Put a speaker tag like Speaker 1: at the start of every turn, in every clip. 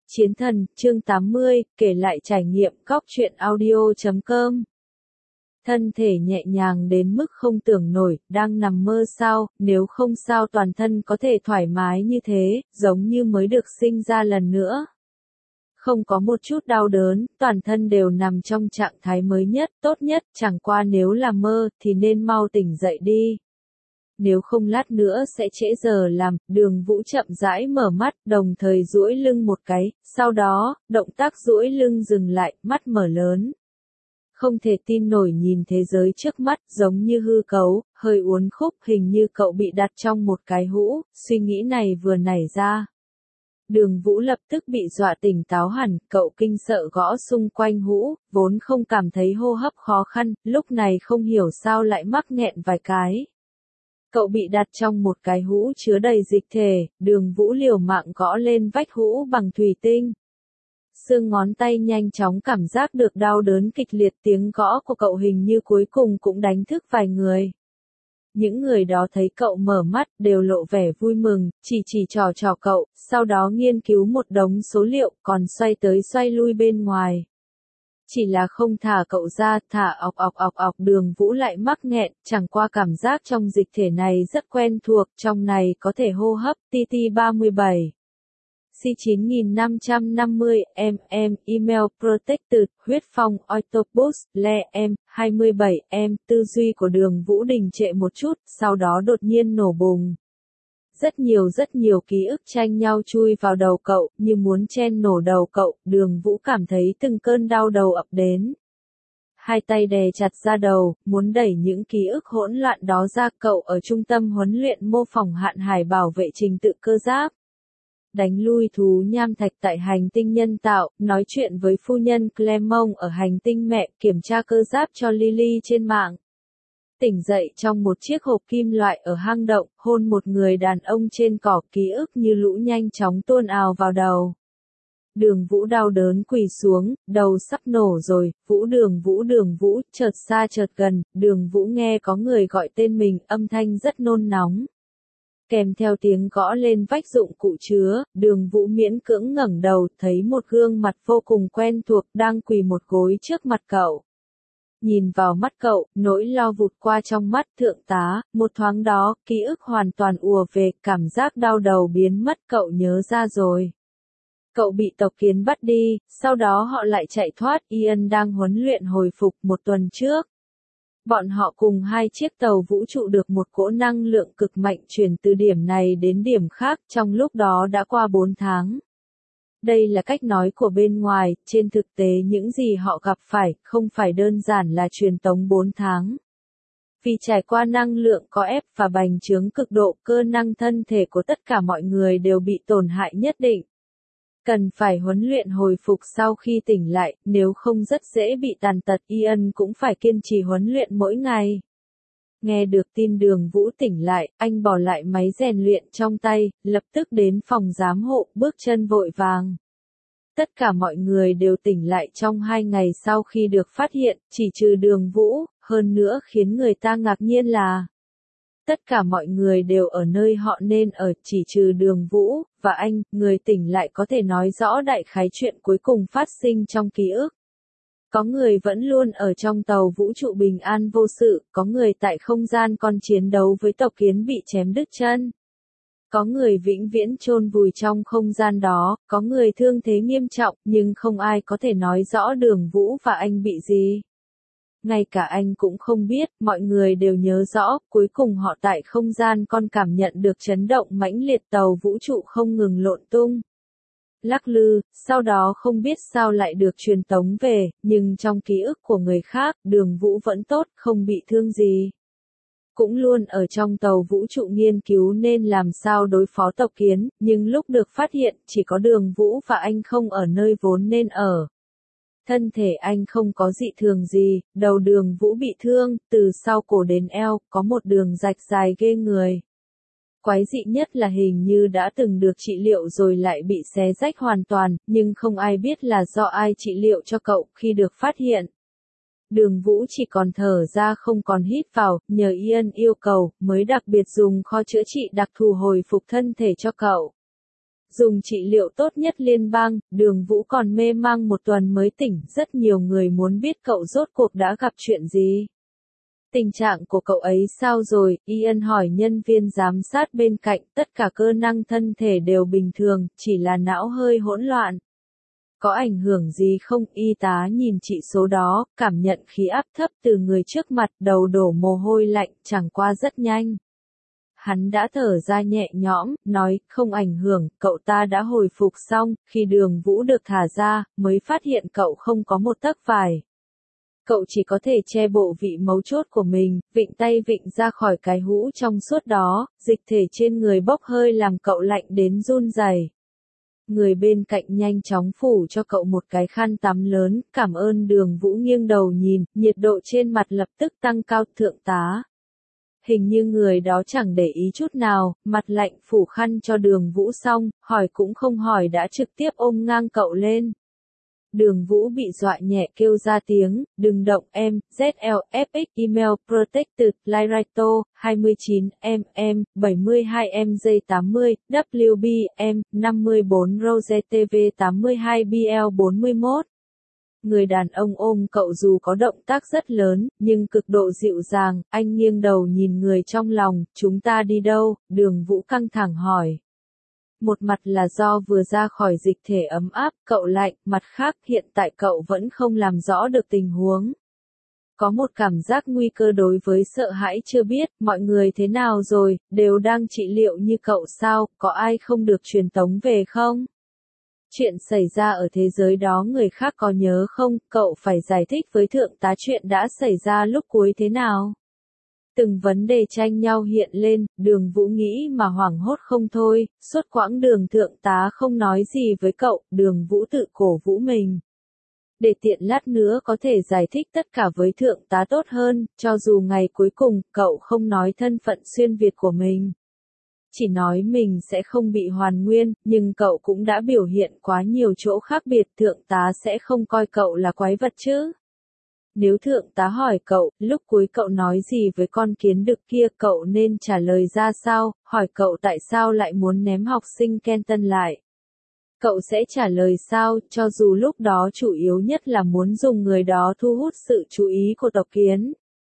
Speaker 1: Chiến thần, chương 80, kể lại trải nghiệm cóc truyện audio.com. Thân thể nhẹ nhàng đến mức không tưởng nổi, đang nằm mơ sao, nếu không sao toàn thân có thể thoải mái như thế, giống như mới được sinh ra lần nữa. Không có một chút đau đớn, toàn thân đều nằm trong trạng thái mới nhất, tốt nhất, chẳng qua nếu là mơ, thì nên mau tỉnh dậy đi. Nếu không lát nữa sẽ trễ giờ làm, Đường Vũ chậm rãi mở mắt, đồng thời duỗi lưng một cái, sau đó, động tác duỗi lưng dừng lại, mắt mở lớn. Không thể tin nổi nhìn thế giới trước mắt, giống như hư cấu, hơi uốn khúc, hình như cậu bị đặt trong một cái hũ, suy nghĩ này vừa nảy ra. Đường Vũ lập tức bị dọa tỉnh táo hẳn, cậu kinh sợ gõ xung quanh hũ, vốn không cảm thấy hô hấp khó khăn, lúc này không hiểu sao lại mắc nghẹn vài cái. Cậu bị đặt trong một cái hũ chứa đầy dịch thể, Đường Vũ liều mạng gõ lên vách hũ bằng thủy tinh. Xương ngón tay nhanh chóng cảm giác được đau đớn kịch liệt, tiếng gõ của cậu hình như cuối cùng cũng đánh thức vài người. Những người đó thấy cậu mở mắt, đều lộ vẻ vui mừng, chỉ trò cậu, sau đó nghiên cứu một đống số liệu, còn xoay tới xoay lui bên ngoài. Chỉ là không thả cậu ra, thả ọc, Đường Vũ lại mắc nghẹn, chẳng qua cảm giác trong dịch thể này rất quen thuộc, trong này có thể hô hấp, TT37. C9550, email protected, huyết phong, octopus, le, 27, tư duy của Đường Vũ đình trệ một chút, sau đó đột nhiên nổ bùng. Rất nhiều ký ức tranh nhau chui vào đầu cậu, như muốn chen nổ đầu cậu, Đường Vũ cảm thấy từng cơn đau đầu ập đến. Hai tay đè chặt ra đầu, muốn đẩy những ký ức hỗn loạn đó ra. Cậu ở trung tâm huấn luyện mô phỏng Hạn Hải bảo vệ trình tự cơ giáp. Đánh lui thú nham thạch tại hành tinh nhân tạo, nói chuyện với phu nhân Clermont ở hành tinh mẹ, kiểm tra cơ giáp cho Lily trên mạng. Tỉnh dậy trong một chiếc hộp kim loại ở hang động, hôn một người đàn ông trên cỏ, ký ức như lũ nhanh chóng tuôn ào vào đầu. Đường Vũ đau đớn quỳ xuống, đầu sắp nổ rồi, Đường Vũ, chợt xa chợt gần, Đường Vũ nghe có người gọi tên mình, âm thanh rất nôn nóng. Kèm theo tiếng gõ lên vách dụng cụ chứa, Đường Vũ miễn cưỡng ngẩng đầu, thấy một gương mặt vô cùng quen thuộc đang quỳ một gối trước mặt cậu. Nhìn vào mắt cậu, nỗi lo vụt qua trong mắt, thượng tá, một thoáng đó, ký ức hoàn toàn ùa về, cảm giác đau đầu biến mất, cậu nhớ ra rồi. Cậu bị tộc kiến bắt đi, sau đó họ lại chạy thoát, Ian đang huấn luyện hồi phục một tuần trước. Bọn họ cùng hai chiếc tàu vũ trụ được một cỗ năng lượng cực mạnh chuyển từ điểm này đến điểm khác, trong lúc đó đã qua 4 tháng. Đây là cách nói của bên ngoài, trên thực tế những gì họ gặp phải, không phải đơn giản là truyền tống 4 tháng. Vì trải qua năng lượng có ép và bành trướng cực độ, cơ năng thân thể của tất cả mọi người đều bị tổn hại nhất định. Cần phải huấn luyện hồi phục sau khi tỉnh lại, nếu không rất dễ bị tàn tật. Ian cũng phải kiên trì huấn luyện mỗi ngày. Nghe được tin Đường Vũ tỉnh lại, anh bỏ lại máy rèn luyện trong tay, lập tức đến phòng giám hộ, bước chân vội vàng. Tất cả mọi người đều tỉnh lại trong 2 ngày sau khi được phát hiện, chỉ trừ Đường Vũ, hơn nữa khiến người ta ngạc nhiên là tất cả mọi người đều ở nơi họ nên ở, chỉ trừ Đường Vũ, và anh, người tỉnh lại có thể nói rõ đại khái chuyện cuối cùng phát sinh trong ký ức. Có người vẫn luôn ở trong tàu vũ trụ bình an vô sự, có người tại không gian con chiến đấu với tộc kiến bị chém đứt chân. Có người vĩnh viễn chôn vùi trong không gian đó, có người thương thế nghiêm trọng, nhưng không ai có thể nói rõ Đường Vũ và anh bị gì. Ngay cả anh cũng không biết, mọi người đều nhớ rõ, cuối cùng họ tại không gian con cảm nhận được chấn động mãnh liệt, tàu vũ trụ không ngừng lộn tung. Lắc lư, sau đó không biết sao lại được truyền tống về, nhưng trong ký ức của người khác, Đường Vũ vẫn tốt, không bị thương gì. Cũng luôn ở trong tàu vũ trụ nghiên cứu nên làm sao đối phó tộc kiến, nhưng lúc được phát hiện, chỉ có Đường Vũ và anh không ở nơi vốn nên ở. Thân thể anh không có dị thường gì, đầu Đường Vũ bị thương, từ sau cổ đến eo, có một đường rạch dài ghê người. Quái dị nhất là hình như đã từng được trị liệu rồi lại bị xé rách hoàn toàn, nhưng không ai biết là do ai trị liệu cho cậu. Khi được phát hiện, Đường Vũ chỉ còn thở ra không còn hít vào, nhờ Ian yêu cầu, mới đặc biệt dùng kho chữa trị đặc thù hồi phục thân thể cho cậu. Dùng trị liệu tốt nhất liên bang, Đường Vũ còn mê mang một tuần mới tỉnh, rất nhiều người muốn biết cậu rốt cuộc đã gặp chuyện gì. Tình trạng của cậu ấy sao rồi? Ian hỏi nhân viên giám sát bên cạnh, tất cả cơ năng thân thể đều bình thường, chỉ là não hơi hỗn loạn. Có ảnh hưởng gì không? Y tá nhìn chỉ số đó, cảm nhận khí áp thấp từ người trước mặt, đầu đổ mồ hôi lạnh, chẳng qua rất nhanh. Hắn đã thở ra nhẹ nhõm, nói, không ảnh hưởng, cậu ta đã hồi phục xong, khi Đường Vũ được thả ra, mới phát hiện cậu không có một tấc vải. Cậu chỉ có thể che bộ vị mấu chốt của mình, vịnh tay vịnh ra khỏi cái hũ trong suốt đó, dịch thể trên người bốc hơi làm cậu lạnh đến run rẩy. Người bên cạnh nhanh chóng phủ cho cậu một cái khăn tắm lớn, cảm ơn. Đường Vũ nghiêng đầu nhìn, nhiệt độ trên mặt lập tức tăng cao. Thượng tá. Hình như người đó chẳng để ý chút nào, mặt lạnh phủ khăn cho Đường Vũ xong, hỏi cũng không hỏi đã trực tiếp ôm ngang cậu lên. Đường Vũ bị dọa nhẹ kêu ra tiếng, đừng động em, ZLFX email protected, Lyrato, 29, mm, 72 MJ 80, WB, M, 54 Rose TV 82 BL 41. Người đàn ông ôm cậu dù có động tác rất lớn, nhưng cực độ dịu dàng, anh nghiêng đầu nhìn người trong lòng, chúng ta đi đâu? Đường Vũ căng thẳng hỏi. Một mặt là do vừa ra khỏi dịch thể ấm áp, cậu lạnh, mặt khác hiện tại cậu vẫn không làm rõ được tình huống. Có một cảm giác nguy cơ đối với sợ hãi chưa biết, mọi người thế nào rồi, đều đang trị liệu như cậu sao, có ai không được truyền tống về không? Chuyện xảy ra ở thế giới đó người khác có nhớ không, cậu phải giải thích với thượng tá chuyện đã xảy ra lúc cuối thế nào? Từng vấn đề tranh nhau hiện lên, Đường Vũ nghĩ mà hoảng hốt không thôi, suốt quãng đường thượng tá không nói gì với cậu, Đường Vũ tự cổ vũ mình. Để tiện lát nữa có thể giải thích tất cả với thượng tá tốt hơn, cho dù ngày cuối cùng, cậu không nói thân phận xuyên Việt của mình. Chỉ nói mình sẽ không bị hoàn nguyên, nhưng cậu cũng đã biểu hiện quá nhiều chỗ khác biệt, thượng tá sẽ không coi cậu là quái vật chứ. Nếu thượng tá hỏi cậu, lúc cuối cậu nói gì với con kiến đực kia, cậu nên trả lời ra sao, hỏi cậu tại sao lại muốn ném học sinh Kenton lại. Cậu sẽ trả lời sao, cho dù lúc đó chủ yếu nhất là muốn dùng người đó thu hút sự chú ý của tộc kiến.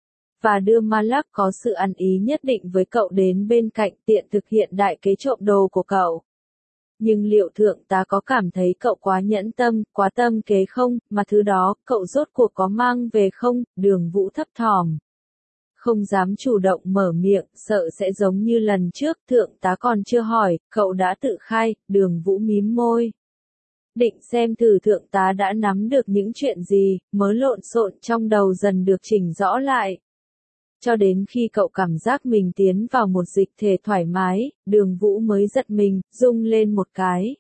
Speaker 1: Và đưa Malak có sự ăn ý nhất định với cậu đến bên cạnh tiện thực hiện đại kế trộm đồ của cậu. Nhưng liệu thượng tá có cảm thấy cậu quá nhẫn tâm, quá tâm kế không, mà thứ đó, cậu rốt cuộc có mang về không? Đường Vũ thấp thỏm. Không dám chủ động mở miệng, sợ sẽ giống như lần trước, thượng tá còn chưa hỏi, cậu đã tự khai, Đường Vũ mím môi. Định xem thử thượng tá đã nắm được những chuyện gì, mớ lộn xộn trong đầu dần được chỉnh rõ lại. Cho đến khi cậu cảm giác mình tiến vào một dịch thể thoải mái, Đường Vũ mới giật mình, rung lên một cái.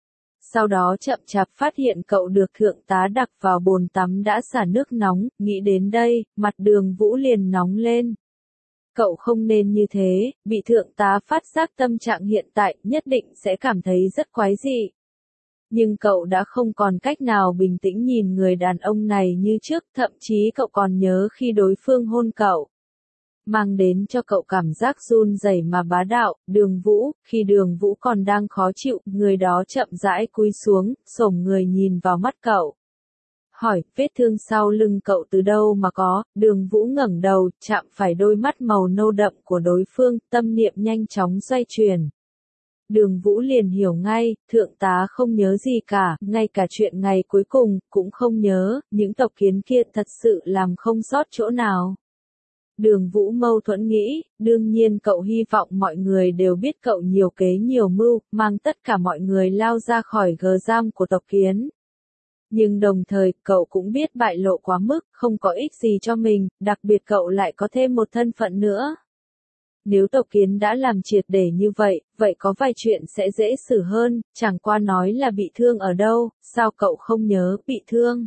Speaker 1: Sau đó chậm chạp phát hiện cậu được thượng tá đặt vào bồn tắm đã xả nước nóng, nghĩ đến đây, mặt Đường Vũ liền nóng lên. Cậu không nên như thế, bị thượng tá phát giác tâm trạng hiện tại, nhất định sẽ cảm thấy rất quái dị. Nhưng cậu đã không còn cách nào bình tĩnh nhìn người đàn ông này như trước, thậm chí cậu còn nhớ khi đối phương hôn cậu. Mang đến cho cậu cảm giác run rẩy mà bá đạo. Đường Vũ, khi Đường Vũ còn đang khó chịu, người đó chậm rãi cúi xuống, xổm người nhìn vào mắt cậu. Hỏi, vết thương sau lưng cậu từ đâu mà có? Đường Vũ ngẩng đầu, chạm phải đôi mắt màu nâu đậm của đối phương, tâm niệm nhanh chóng xoay chuyển. Đường Vũ liền hiểu ngay, thượng tá không nhớ gì cả, ngay cả chuyện ngày cuối cùng, cũng không nhớ, những tộc kiến kia thật sự làm không sót chỗ nào. Đường Vũ mâu thuẫn nghĩ, đương nhiên cậu hy vọng mọi người đều biết cậu nhiều kế nhiều mưu, mang tất cả mọi người lao ra khỏi gờ giam của tộc kiến. Nhưng đồng thời, cậu cũng biết bại lộ quá mức, không có ích gì cho mình, đặc biệt cậu lại có thêm một thân phận nữa. Nếu tộc kiến đã làm triệt để như vậy, vậy có vài chuyện sẽ dễ xử hơn, chẳng qua nói là bị thương ở đâu, sao cậu không nhớ, bị thương?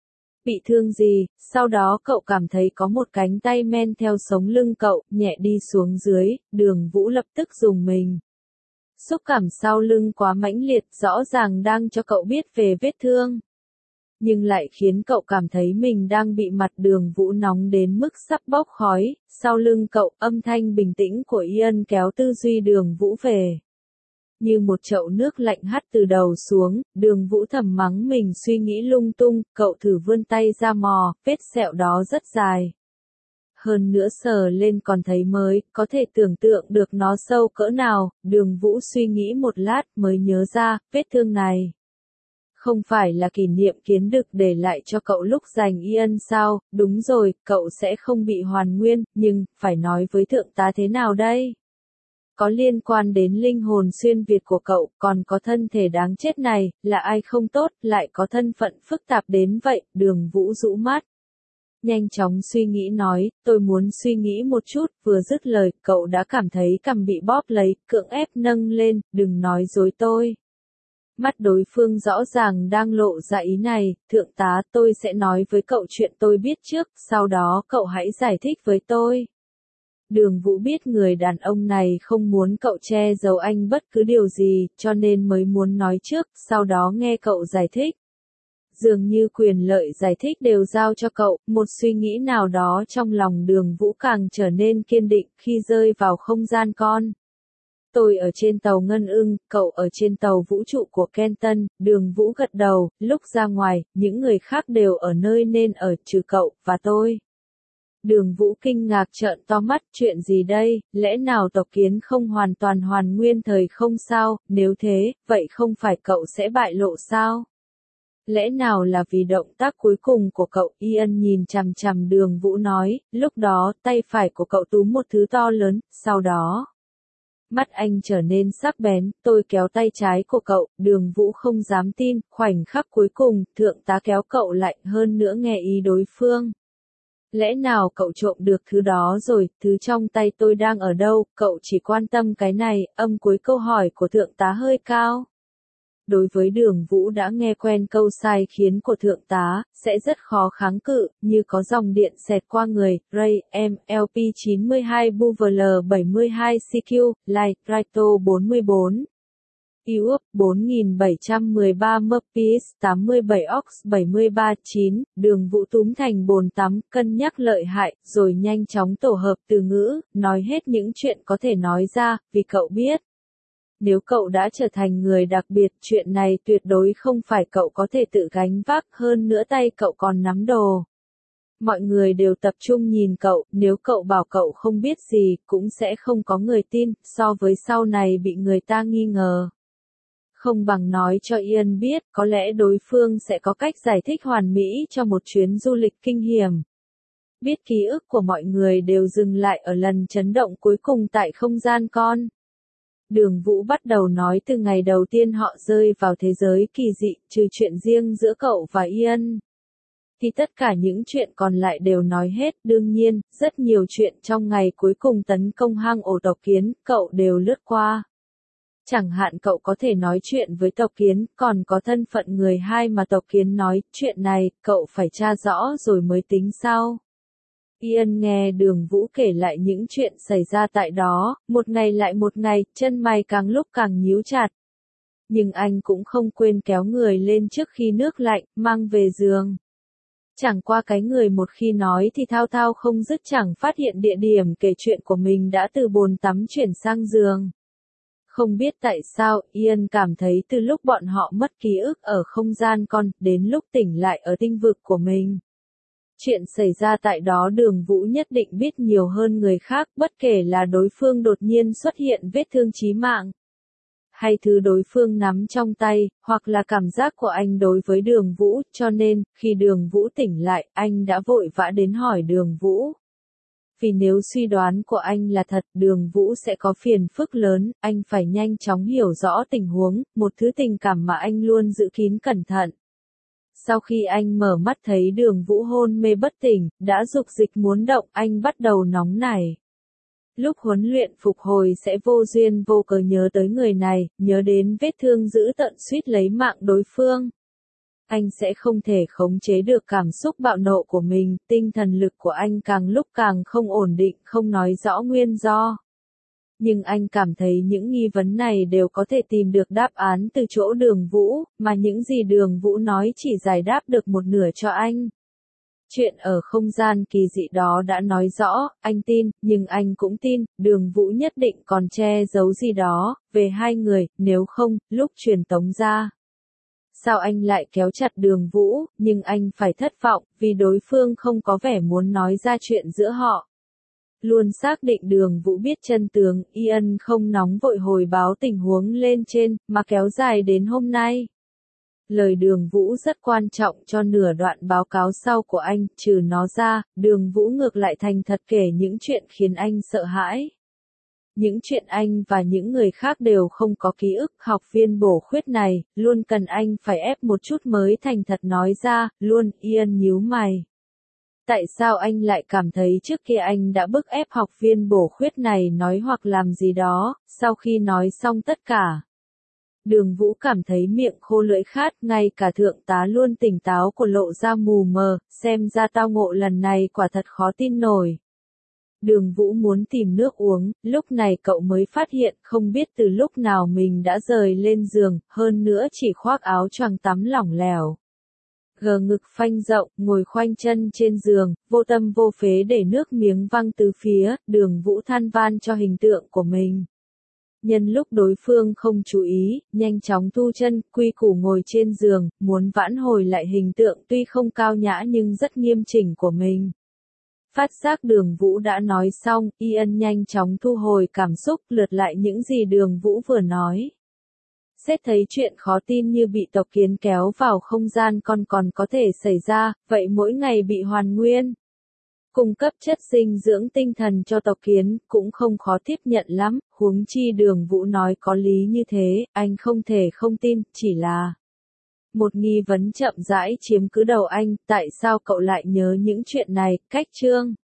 Speaker 1: Bị thương gì? Sau đó cậu cảm thấy có một cánh tay men theo sống lưng cậu, nhẹ đi xuống dưới, Đường Vũ lập tức rùng mình. Xúc cảm sau lưng quá mãnh liệt, rõ ràng đang cho cậu biết về vết thương. Nhưng lại khiến cậu cảm thấy mình đang bị mặt Đường Vũ nóng đến mức sắp bốc khói, sau lưng cậu, âm thanh bình tĩnh của Ian kéo tư duy Đường Vũ về. Như một chậu nước lạnh hắt từ đầu xuống, Đường Vũ thầm mắng mình suy nghĩ lung tung, cậu thử vươn tay ra mò, vết sẹo đó rất dài. Hơn nữa sờ lên còn thấy mới, có thể tưởng tượng được nó sâu cỡ nào, Đường Vũ suy nghĩ một lát mới nhớ ra, vết thương này. Không phải là kỷ niệm kiến đực để lại cho cậu lúc giành Ian sao, đúng rồi, cậu sẽ không bị hoàn nguyên, nhưng, phải nói với thượng tá thế nào đây? Có liên quan đến linh hồn xuyên Việt của cậu, còn có thân thể đáng chết này, là ai không tốt, lại có thân phận phức tạp đến vậy, Đường Vũ rũ mắt. Nhanh chóng suy nghĩ nói, tôi muốn suy nghĩ một chút, vừa dứt lời, cậu đã cảm thấy cằm bị bóp lấy, cưỡng ép nâng lên, đừng nói dối tôi. Mắt đối phương rõ ràng đang lộ ra ý này, thượng tá tôi sẽ nói với cậu chuyện tôi biết trước, sau đó cậu hãy giải thích với tôi. Đường Vũ biết người đàn ông này không muốn cậu che giấu anh bất cứ điều gì, cho nên mới muốn nói trước, sau đó nghe cậu giải thích. Dường như quyền lợi giải thích đều giao cho cậu, một suy nghĩ nào đó trong lòng Đường Vũ càng trở nên kiên định khi rơi vào không gian con. Tôi ở trên tàu Ngân Ưng, cậu ở trên tàu vũ trụ của Kenton, Đường Vũ gật đầu, lúc ra ngoài, những người khác đều ở nơi nên ở trừ cậu, và tôi. Đường Vũ kinh ngạc trợn to mắt, chuyện gì đây, lẽ nào tộc kiến không hoàn toàn hoàn nguyên thời không sao, nếu thế, vậy không phải cậu sẽ bại lộ sao? Lẽ nào là vì động tác cuối cùng của cậu? Ian nhìn chằm chằm Đường Vũ nói, lúc đó, tay phải của cậu túm một thứ to lớn, sau đó. Mắt anh trở nên sắc bén, tôi kéo tay trái của cậu, Đường Vũ không dám tin, khoảnh khắc cuối cùng, thượng tá kéo cậu lại, hơn nữa nghe ý đối phương. Lẽ nào cậu trộm được thứ đó rồi, thứ trong tay tôi đang ở đâu, cậu chỉ quan tâm cái này, âm cuối câu hỏi của thượng tá hơi cao. Đối với Đường Vũ đã nghe quen câu sai khiến của thượng tá, sẽ rất khó kháng cự, như có dòng điện xẹt qua người, Ray, M, LP 92 BUVL 72 CQ, Light, Raito 44. Europe 4713 MPS 87 Ox 73 9, Đường Vũ túm thành bồn tắm, cân nhắc lợi hại, rồi nhanh chóng tổ hợp từ ngữ, nói hết những chuyện có thể nói ra, vì cậu biết. Nếu cậu đã trở thành người đặc biệt, chuyện này tuyệt đối không phải cậu có thể tự gánh vác, hơn nữa tay cậu còn nắm đồ. Mọi người đều tập trung nhìn cậu, nếu cậu bảo cậu không biết gì, cũng sẽ không có người tin, so với sau này bị người ta nghi ngờ. Không bằng nói cho Ian biết, có lẽ đối phương sẽ có cách giải thích hoàn mỹ cho một chuyến du lịch kinh hiểm. Biết ký ức của mọi người đều dừng lại ở lần chấn động cuối cùng tại không gian con. Đường Vũ bắt đầu nói từ ngày đầu tiên họ rơi vào thế giới kỳ dị, trừ chuyện riêng giữa cậu và Ian. Thì tất cả những chuyện còn lại đều nói hết, đương nhiên, rất nhiều chuyện trong ngày cuối cùng tấn công hang ổ tộc kiến, cậu đều lướt qua. Chẳng hạn cậu có thể nói chuyện với tộc kiến, còn có thân phận người hai mà tộc kiến nói, chuyện này, cậu phải tra rõ rồi mới tính sau. Ian nghe Đường Vũ kể lại những chuyện xảy ra tại đó, một ngày lại một ngày, chân mày càng lúc càng nhíu chặt. Nhưng anh cũng không quên kéo người lên trước khi nước lạnh, mang về giường. Chẳng qua cái người một khi nói thì thao thao không dứt, chẳng phát hiện địa điểm kể chuyện của mình đã từ bồn tắm chuyển sang giường. Không biết tại sao, Ian cảm thấy từ lúc bọn họ mất ký ức ở không gian con, đến lúc tỉnh lại ở tinh vực của mình. Chuyện xảy ra tại đó Đường Vũ nhất định biết nhiều hơn người khác, bất kể là đối phương đột nhiên xuất hiện vết thương chí mạng, hay thứ đối phương nắm trong tay, hoặc là cảm giác của anh đối với Đường Vũ, cho nên, khi Đường Vũ tỉnh lại, anh đã vội vã đến hỏi Đường Vũ. Vì nếu suy đoán của anh là thật, Đường Vũ sẽ có phiền phức lớn, anh phải nhanh chóng hiểu rõ tình huống, một thứ tình cảm mà anh luôn giữ kín cẩn thận. Sau khi anh mở mắt thấy Đường Vũ hôn mê bất tỉnh, đã dục dịch muốn động, anh bắt đầu nóng nảy. Lúc huấn luyện phục hồi sẽ vô duyên vô cớ nhớ tới người này, nhớ đến vết thương dữ tợn suýt lấy mạng đối phương. Anh sẽ không thể khống chế được cảm xúc bạo nộ của mình, tinh thần lực của anh càng lúc càng không ổn định, không nói rõ nguyên do. Nhưng anh cảm thấy những nghi vấn này đều có thể tìm được đáp án từ chỗ Đường Vũ, mà những gì Đường Vũ nói chỉ giải đáp được một nửa cho anh. Chuyện ở không gian kỳ dị đó đã nói rõ, anh tin, nhưng anh cũng tin, Đường Vũ nhất định còn che giấu gì đó, về hai người, nếu không, lúc truyền tống ra. Sao anh lại kéo chặt Đường Vũ, nhưng anh phải thất vọng, vì đối phương không có vẻ muốn nói ra chuyện giữa họ. Luôn xác định Đường Vũ biết chân tướng, Ian không nóng vội hồi báo tình huống lên trên, mà kéo dài đến hôm nay. Lời Đường Vũ rất quan trọng cho nửa đoạn báo cáo sau của anh, trừ nó ra, Đường Vũ ngược lại thành thật kể những chuyện khiến anh sợ hãi. Những chuyện anh và những người khác đều không có ký ức, học viên bổ khuyết này, luôn cần anh phải ép một chút mới thành thật nói ra, luôn, Ian nhíu mày. Tại sao anh lại cảm thấy trước kia anh đã bức ép học viên bổ khuyết này nói hoặc làm gì đó, sau khi nói xong tất cả? Đường Vũ cảm thấy miệng khô lưỡi khát, ngay cả thượng tá luôn tỉnh táo của lộ ra mù mờ, xem ra tao ngộ lần này quả thật khó tin nổi. Đường Vũ muốn tìm nước uống, lúc này cậu mới phát hiện không biết từ lúc nào mình đã rời lên giường, hơn nữa chỉ khoác áo choàng tắm lỏng lẻo. Gờ ngực phanh rộng, ngồi khoanh chân trên giường, vô tâm vô phế để nước miếng văng từ phía, Đường Vũ than van cho hình tượng của mình. Nhân lúc đối phương không chú ý, nhanh chóng thu chân, quy củ ngồi trên giường, muốn vãn hồi lại hình tượng tuy không cao nhã nhưng rất nghiêm chỉnh của mình. Phát giác Đường Vũ đã nói xong, Ian nhanh chóng thu hồi cảm xúc, lượt lại những gì Đường Vũ vừa nói. Xét thấy chuyện khó tin như bị tộc kiến kéo vào không gian còn có thể xảy ra, vậy mỗi ngày bị hoàn nguyên. Cung cấp chất dinh dưỡng tinh thần cho tộc kiến, cũng không khó tiếp nhận lắm, huống chi Đường Vũ nói có lý như thế, anh không thể không tin, chỉ là một nghi vấn chậm rãi chiếm cứ đầu anh, tại sao cậu lại nhớ những chuyện này, cách chương.